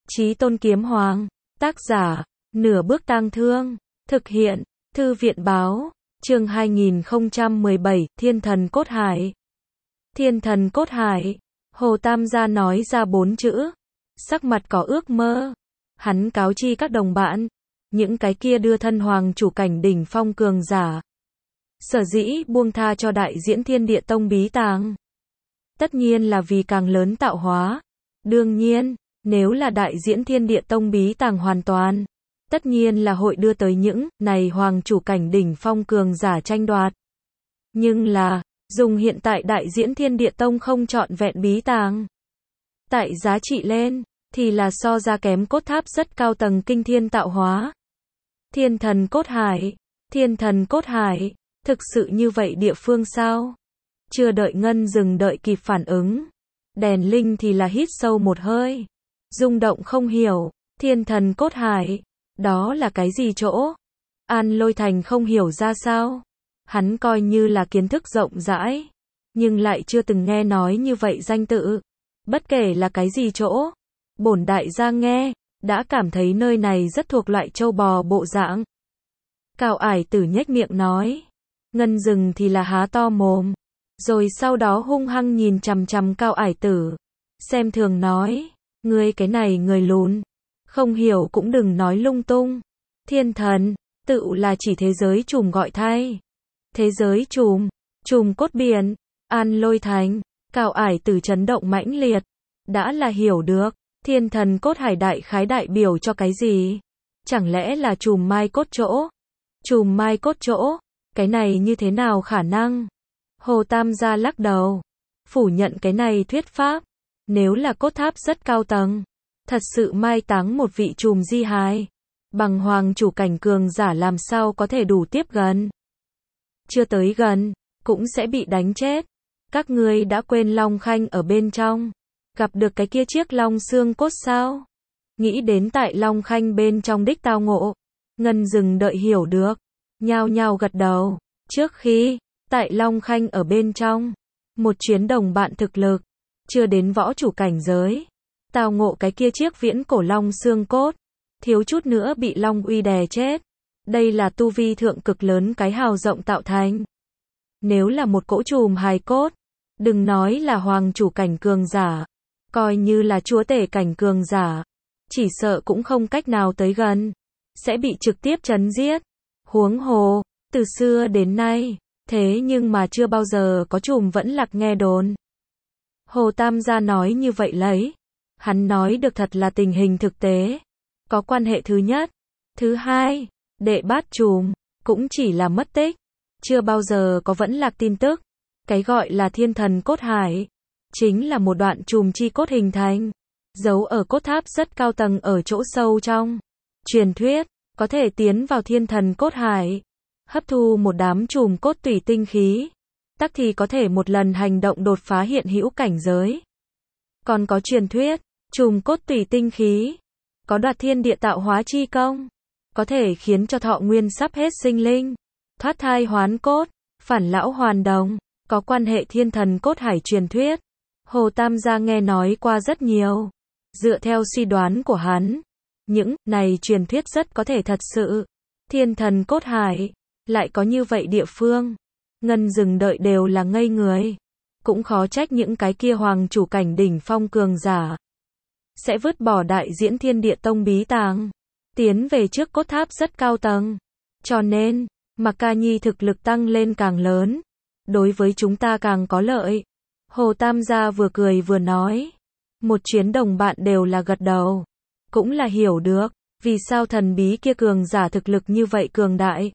Chí Tôn Kiếm Hoàng, tác giả, Nửa Bước Tang Thương, thực hiện, Thư viện báo, chương 2017, Thiên Thần Cốt Hải. Thiên Thần Cốt Hải, Hồ Tam gia nói ra 4 chữ, sắc mặt có ước mơ. Hắn cáo chi các đồng bạn, những cái kia đưa thân hoàng chủ cảnh đỉnh phong cường giả. Sở dĩ buông tha cho đại diễn Thiên Địa Tông bí tàng. Tất nhiên là vì càng lớn tạo hóa. Đương nhiên, nếu là đại diễn Thiên Địa Tông bí tàng hoàn toàn, tất nhiên là hội đưa tới những này hoàng chủ cảnh đỉnh phong cường giả tranh đoạt. Nhưng là, dùng hiện tại đại diễn Thiên Địa Tông không trọn vẹn bí tàng. Tại giá trị lên, thì là so ra kém cốt tháp rất cao tầng kinh thiên tạo hóa. Thiên Thần Cốt Hải, Thiên Thần Cốt Hải, thực sự như vậy địa phương sao? Chưa đợi Ngân Dừng đợi kịp phản ứng. Đèn Linh thì là hít sâu một hơi. Rung động không hiểu, Thiên Thần Cốt Hải, đó là cái gì chỗ? An Lôi Thành không hiểu ra sao. Hắn coi như là kiến thức rộng rãi, nhưng lại chưa từng nghe nói như vậy danh tự. Bất kể là cái gì chỗ, bổn đại gia nghe, đã cảm thấy nơi này rất thuộc loại châu bò bộ dạng. Cao Ải Tử nhếch miệng nói. Ngân Dừng thì là há to mồm, rồi sau đó hung hăng nhìn chằm chằm Cao Ải Tử, xem thường nói, ngươi cái này người lùn, không hiểu cũng đừng nói lung tung. Thiên thần, tự là chỉ thế giới trùm gọi thay. Thế giới trùm, trùm cốt biển, An Lôi Thành, Cao Ải Tử chấn động mãnh liệt, đã là hiểu được, Thiên Thần Cốt Hải đại khái đại biểu cho cái gì? Chẳng lẽ là trùm mai cốt chỗ? Trùm mai cốt chỗ, cái này như thế nào khả năng? Hồ Tam gia lắc đầu, phủ nhận cái này thuyết pháp. Nếu là cốt tháp rất cao tầng, thật sự mai táng một vị trùm di hài, bằng hoàng chủ cảnh cường giả làm sao có thể đủ tiếp gần. Chưa tới gần, cũng sẽ bị đánh chết. Các ngươi đã quên Long Khanh ở bên trong, gặp được cái kia chiếc long xương cốt sao? Nghĩ đến tại Long Khanh bên trong đích tao ngộ, Ngân Dừng đợi hiểu được, nhao nhao gật đầu. Trước khi, tại Long Khanh ở bên trong, một chuyến đồng bạn thực lực, chưa đến võ chủ cảnh giới, tao ngộ cái kia chiếc viễn cổ long xương cốt, thiếu chút nữa bị long uy đè chết. Đây là tu vi thượng cực lớn cái hào rộng tạo thành. Nếu là một cỗ trùm hài cốt, đừng nói là hoàng chủ cảnh cường giả, coi như là chúa tể cảnh cường giả, chỉ sợ cũng không cách nào tới gần, sẽ bị trực tiếp trấn giết. Huống hồ, từ xưa đến nay, thế nhưng mà chưa bao giờ có trùm vẫn lạc nghe đồn. Hồ Tam gia nói như vậy lấy, hắn nói được thật là tình hình thực tế, có quan hệ thứ nhất. Thứ hai, đệ bát trùm, cũng chỉ là mất tích, chưa bao giờ có vẫn lạc tin tức. Cái gọi là Thiên Thần Cốt Hải, chính là một đoạn trùm chi cốt hình thành, giấu ở cốt tháp rất cao tầng ở chỗ sâu trong. Truyền thuyết, có thể tiến vào Thiên Thần Cốt Hải, hấp thu một đám trùm cốt tủy tinh khí, tắc thì có thể một lần hành động đột phá hiện hữu cảnh giới. Còn có truyền thuyết, trùm cốt tủy tinh khí, có đoạt thiên địa tạo hóa chi công, có thể khiến cho thọ nguyên sắp hết sinh linh, thoát thai hoán cốt, phản lão hoàn đồng, có quan hệ Thiên Thần Cốt Hải truyền thuyết. Hồ Tam gia nghe nói qua rất nhiều. Dựa theo suy đoán của hắn, những này truyền thuyết rất có thể thật sự. Thiên Thần Cốt Hải, lại có như vậy địa phương. Ngân Dừng đợi đều là ngây người. Cũng khó trách những cái kia hoàng chủ cảnh đỉnh phong cường giả sẽ vứt bỏ đại diễn Thiên Địa Tông bí tàng, tiến về trước cốt tháp rất cao tầng. Cho nên, Mạc Ca Nhi thực lực tăng lên càng lớn, đối với chúng ta càng có lợi. Hồ Tam gia vừa cười vừa nói. Một chuyến đồng bạn đều là gật đầu, cũng là hiểu được, vì sao thần bí kia cường giả thực lực như vậy cường đại.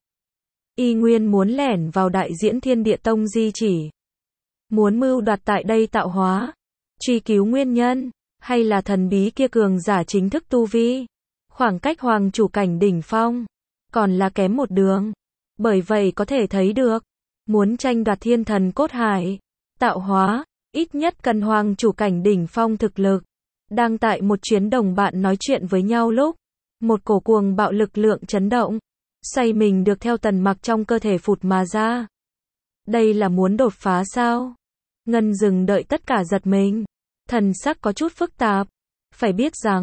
Y nguyên muốn lẻn vào đại diễn Thiên Địa Tông di chỉ, muốn mưu đoạt tại đây tạo hóa, truy cứu nguyên nhân, hay là thần bí kia cường giả chính thức tu vi, khoảng cách hoàng chủ cảnh đỉnh phong, còn là kém một đường. Bởi vậy có thể thấy được, muốn tranh đoạt Thiên Thần Cốt Hải, tạo hóa, ít nhất cần hoàng chủ cảnh đỉnh phong thực lực. Đang tại một chuyến đồng bạn nói chuyện với nhau lúc, một cổ cuồng bạo lực lượng chấn động, xoay mình được theo Tần Mặc trong cơ thể phụt mà ra. Đây là muốn đột phá sao? Ngân Dừng đợi tất cả giật mình, thần sắc có chút phức tạp. Phải biết rằng,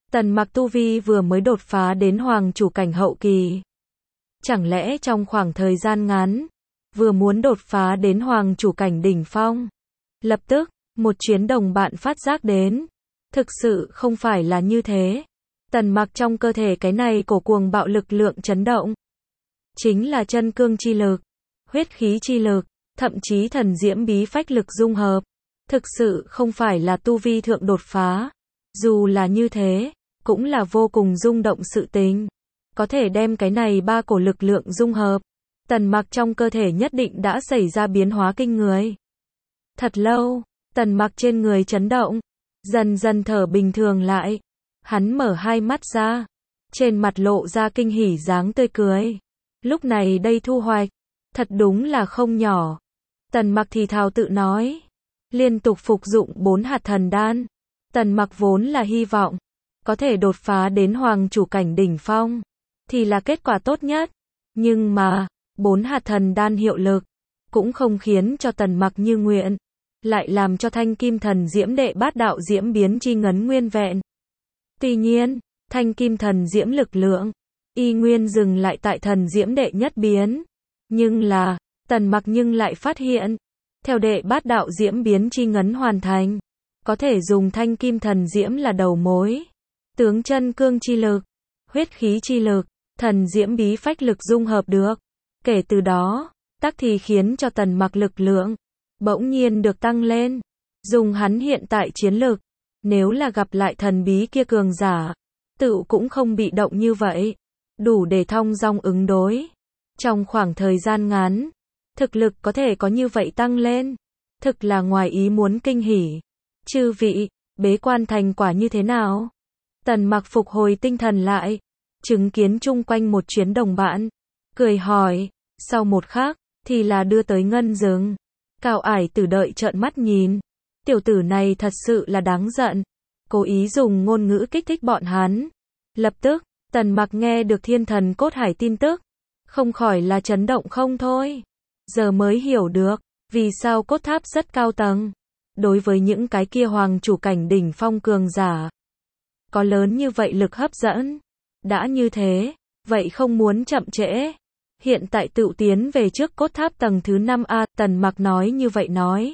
Tần Mặc tu vi vừa mới đột phá đến hoàng chủ cảnh hậu kỳ. Chẳng lẽ trong khoảng thời gian ngắn, vừa muốn đột phá đến hoàng chủ cảnh đỉnh phong. Lập tức, một chuyến đồng bạn phát giác đến. Thực sự không phải là như thế. Tần Mặc trong cơ thể cái này cổ cuồng bạo lực lượng chấn động. Chính là chân cương chi lực, huyết khí chi lực, thậm chí thần diễm bí phách lực dung hợp. Thực sự không phải là tu vi thượng đột phá. Dù là như thế, cũng là vô cùng rung động sự tình. Có thể đem cái này ba cổ lực lượng dung hợp. Tần Mặc trong cơ thể nhất định đã xảy ra biến hóa kinh người. Thật lâu, Tần Mặc trên người chấn động, dần dần thở bình thường lại. Hắn mở hai mắt ra, trên mặt lộ ra kinh hỉ dáng tươi cười. Lúc này đây thu hoạch, thật đúng là không nhỏ. Tần Mặc thì thào tự nói, liên tục phục dụng 4 hạt thần đan. Tần Mặc vốn là hy vọng có thể đột phá đến hoàng chủ cảnh đỉnh phong, thì là kết quả tốt nhất. Nhưng mà, 4 hạt thần đan hiệu lực, cũng không khiến cho Tần Mặc như nguyện, lại làm cho thanh kim thần diễm đệ bát đạo diễm biến chi ngấn nguyên vẹn. Tuy nhiên, thanh kim thần diễm lực lượng, y nguyên dừng lại tại thần diễm đệ nhất biến. Nhưng là, Tần Mặc nhưng lại phát hiện, theo đệ bát đạo diễm biến chi ngấn hoàn thành, có thể dùng thanh kim thần diễm là đầu mối. Tướng chân cương chi lực, huyết khí chi lực, thần diễm bí phách lực dung hợp được. Kể từ đó, tắc thì khiến cho Tần Mặc lực lượng bỗng nhiên được tăng lên. Dùng hắn hiện tại chiến lực, nếu là gặp lại thần bí kia cường giả, tự cũng không bị động như vậy, đủ để thong dong ứng đối. Trong khoảng thời gian ngắn, thực lực có thể có như vậy tăng lên, thực là ngoài ý muốn kinh hỉ. Chư vị, bế quan thành quả như thế nào? Tần Mặc phục hồi tinh thần lại, chứng kiến chung quanh một chuyến đồng bạn, cười hỏi. Sau một khắc, thì là đưa tới ngân rừng. Cao Ải Tử đợi trợn mắt nhìn. Tiểu tử này thật sự là đáng giận. Cố ý dùng ngôn ngữ kích thích bọn hắn. Lập tức, Tần Mặc nghe được thiên thần cốt hải tin tức. Không khỏi là chấn động không thôi. Giờ mới hiểu được, vì sao cốt tháp rất cao tầng. Đối với những cái kia hoàng chủ cảnh đỉnh phong cường giả, có lớn như vậy lực hấp dẫn. Đã như thế, vậy không muốn chậm trễ. Hiện tại tự tiến về trước cốt tháp tầng thứ 5A, Tần Mặc nói như vậy nói.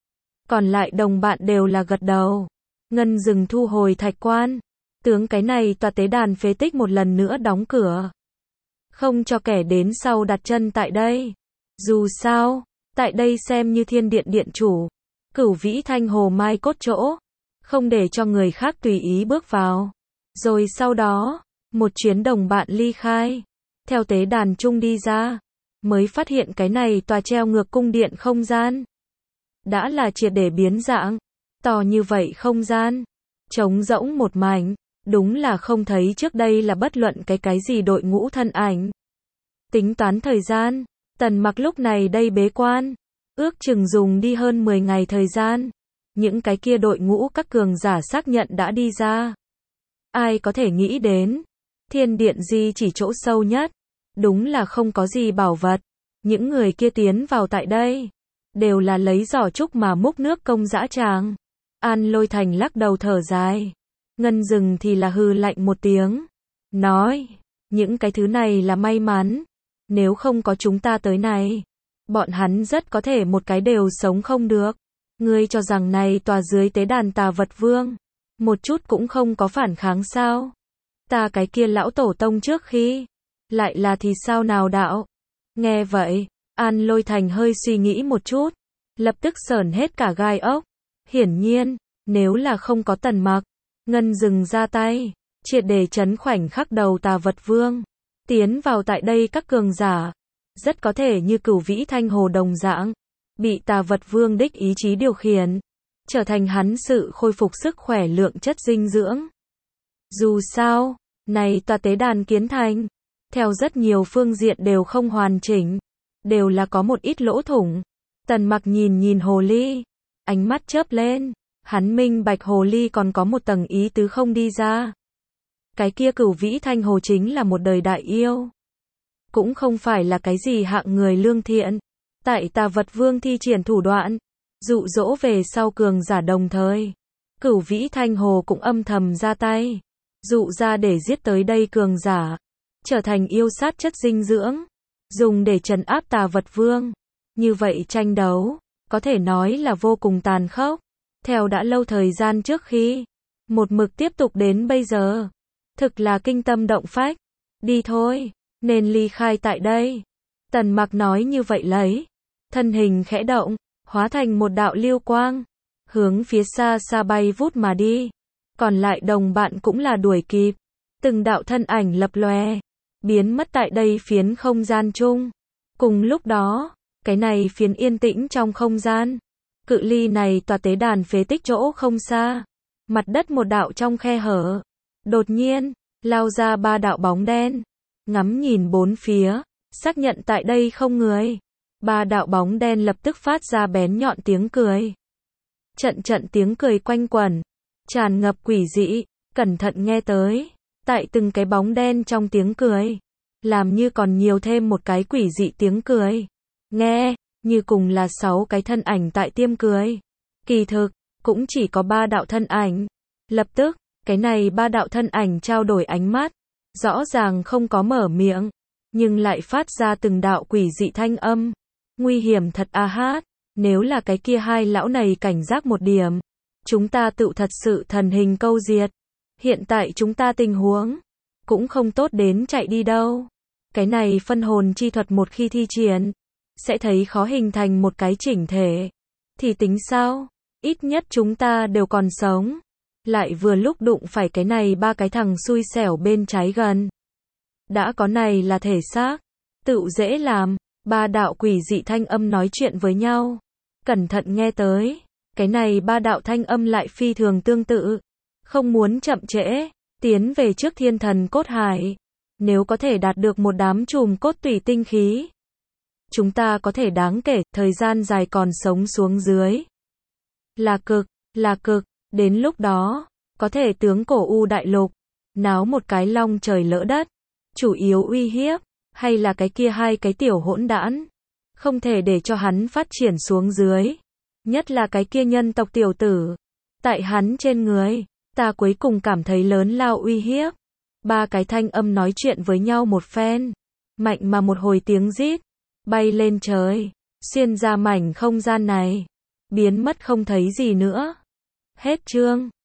Còn lại đồng bạn đều là gật đầu. Ngân rừng thu hồi thạch quan. Tướng cái này tòa tế đàn phế tích một lần nữa đóng cửa. Không cho kẻ đến sau đặt chân tại đây. Dù sao, tại đây xem như thiên điện điện chủ. Cửu vĩ thanh hồ mai cốt chỗ. Không để cho người khác tùy ý bước vào. Rồi sau đó, một chuyến đồng bạn ly khai. Theo tế đàn chung đi ra, mới phát hiện cái này tòa treo ngược cung điện không gian. Đã là triệt để biến dạng. To như vậy không gian. Trống rỗng một mảnh. Đúng là không thấy trước đây là bất luận cái gì đội ngũ thân ảnh. Tính toán thời gian, Tần Mặc lúc này đây bế quan. Ước chừng dùng đi hơn 10 ngày thời gian. Những cái kia đội ngũ các cường giả xác nhận đã đi ra. Ai có thể nghĩ đến. Thiên điện di chỉ chỗ sâu nhất. Đúng là không có gì bảo vật. Những người kia tiến vào tại đây. Đều là lấy giỏ trúc mà múc nước công dã tràng. An Lôi Thành lắc đầu thở dài. Ngân rừng thì là hừ lạnh một tiếng. Nói. Những cái thứ này là may mắn. Nếu không có chúng ta tới này. Bọn hắn rất có thể một cái đều sống không được. Ngươi cho rằng này tòa dưới tế đàn Tà Vật Vương. Một chút cũng không có phản kháng sao. Ta cái kia lão tổ tông trước khi. Lại là thì sao nào đạo. Nghe vậy, An Lôi Thành hơi suy nghĩ một chút. Lập tức sởn hết cả gai ốc. Hiển nhiên, nếu là không có Tần Mặc. Ngân rừng ra tay. Triệt để chấn khoảnh khắc đầu Tà Vật Vương. Tiến vào tại đây các cường giả. Rất có thể như Cửu Vĩ Thanh Hồ đồng dạng. Bị Tà Vật Vương đích ý chí điều khiển. Trở thành hắn sự khôi phục sức khỏe lượng chất dinh dưỡng. Dù sao, này tòa tế đàn kiến thành. Theo rất nhiều phương diện đều không hoàn chỉnh. Đều là có một ít lỗ thủng. Tần Mặc nhìn hồ ly. Ánh mắt chớp lên. Hắn minh bạch hồ ly còn có một tầng ý tứ không đi ra. Cái kia Cửu Vĩ Thanh Hồ chính là một đời đại yêu. Cũng không phải là cái gì hạng người lương thiện. Tại Tà Vật Vương thi triển thủ đoạn. Dụ dỗ về sau cường giả đồng thời. Cửu Vĩ Thanh Hồ cũng âm thầm ra tay. dụ ra để giết tới đây cường giả, trở thành yêu sát chất dinh dưỡng, dùng để trấn áp tà vật vương. Như vậy tranh đấu, có thể nói là vô cùng tàn khốc. Theo đã lâu thời gian trước khi, một mực tiếp tục đến bây giờ. Thực là kinh tâm động phách. Đi thôi, nên ly khai tại đây. Tần Mặc nói như vậy lấy. Thân hình khẽ động, hóa thành một đạo lưu quang. Hướng phía xa xa bay vút mà đi. Còn lại đồng bạn cũng là đuổi kịp. Từng đạo thân ảnh lập lòe, biến mất tại đây phiến không gian chung. Cùng lúc đó, cái này phiến yên tĩnh trong không gian. Cự ly này tòa tế đàn phế tích chỗ không xa. Mặt đất một đạo trong khe hở. Đột nhiên, lao ra ba đạo bóng đen. Ngắm nhìn bốn phía, xác nhận tại đây không người. Ba đạo bóng đen lập tức phát ra bén nhọn tiếng cười. Trận trận tiếng cười quanh quẩn, tràn ngập quỷ dị, cẩn thận nghe tới. Tại từng cái bóng đen trong tiếng cười, làm như còn nhiều thêm một cái quỷ dị tiếng cười. Nghe, như cùng là 6 cái thân ảnh tại tiêm cười. Kỳ thực, cũng chỉ có 3 đạo thân ảnh. Lập tức, cái này 3 đạo thân ảnh trao đổi ánh mắt. Rõ ràng không có mở miệng, nhưng lại phát ra từng đạo quỷ dị thanh âm. Nguy hiểm thật a hát, nếu là cái kia hai lão này cảnh giác một điểm, chúng ta tự thật sự thần hình câu diệt. Hiện tại chúng ta tình huống cũng không tốt đến chạy đi đâu. Cái này phân hồn chi thuật một khi thi triển, sẽ thấy khó hình thành một cái chỉnh thể. Thì tính sao? Ít nhất chúng ta đều còn sống. Lại vừa lúc đụng phải cái này 3 cái thằng xui xẻo bên trái gần. Đã có này là thể xác, tự dễ làm. 3 đạo quỷ dị thanh âm nói chuyện với nhau. Cẩn thận nghe tới, cái này 3 đạo thanh âm lại phi thường tương tự. Không muốn chậm trễ, tiến về trước thiên thần cốt hải. Nếu có thể đạt được một đám chùm cốt tủy tinh khí, chúng ta có thể đáng kể thời gian dài còn sống xuống dưới. Là cực, đến lúc đó, có thể tướng cổ u đại lục, náo một cái long trời lỡ đất. Chủ yếu uy hiếp, hay là cái kia hai cái tiểu hỗn đản. Không thể để cho hắn phát triển xuống dưới. Nhất là cái kia nhân tộc tiểu tử. Tại hắn trên người, ta cuối cùng cảm thấy lớn lao uy hiếp. 3 cái thanh âm nói chuyện với nhau một phen. Mạnh mà một hồi tiếng rít, bay lên trời, xuyên ra mảnh không gian này, biến mất không thấy gì nữa. Hết chương.